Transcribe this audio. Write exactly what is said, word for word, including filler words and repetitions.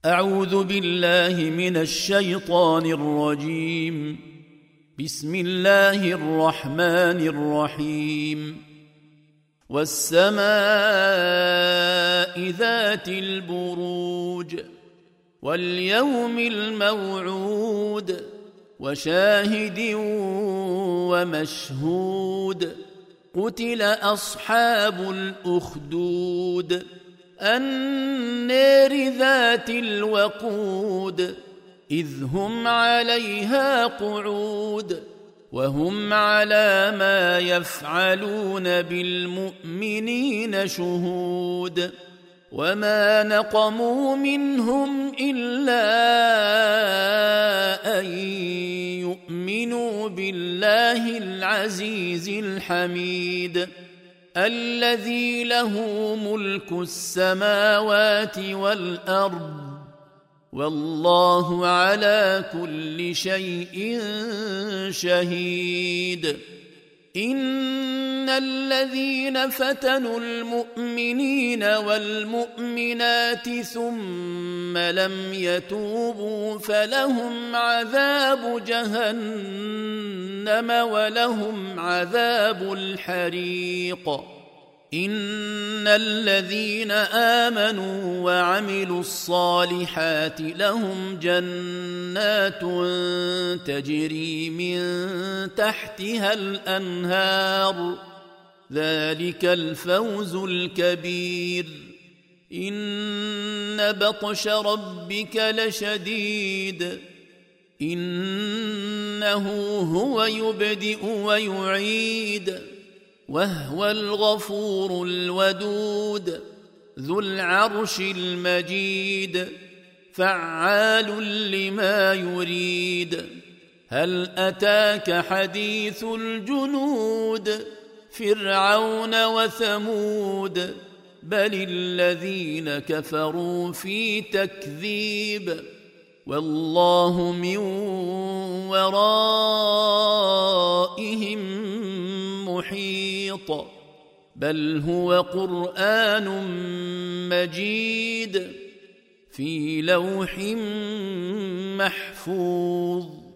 أعوذ بالله من الشيطان الرجيم. بسم الله الرحمن الرحيم. والسماء ذات البروج واليوم الموعود وشاهد ومشهود. قتل أصحاب الأخدود النار ذات الوقود إذ هم عليها قعود وهم على ما يفعلون بالمؤمنين شهود. وما نقموا منهم إلا أن يؤمنوا بالله العزيز الحميد الذي له ملك السماوات والأرض والله على كل شيء شهيد. إن الذين فتنوا المؤمنين والمؤمنات ثم لم يتوبوا فلهم عذاب جهنم ولهم عذاب الحريق. إن الذين آمنوا وعملوا الصالحات لهم جنات تجري من تحتها الأنهار ذلك الفوز الكبير. إن بطش ربك لشديد إنه هو يبدئ ويعيد وهو الغفور الودود ذو العرش المجيد فعال لما يريد. هل أتاك حديث الجنود فرعون وثمود بل الذين كفروا في تكذيب والله من ورائهم محيط. بل هو قرآن مجيد في لوح محفوظ.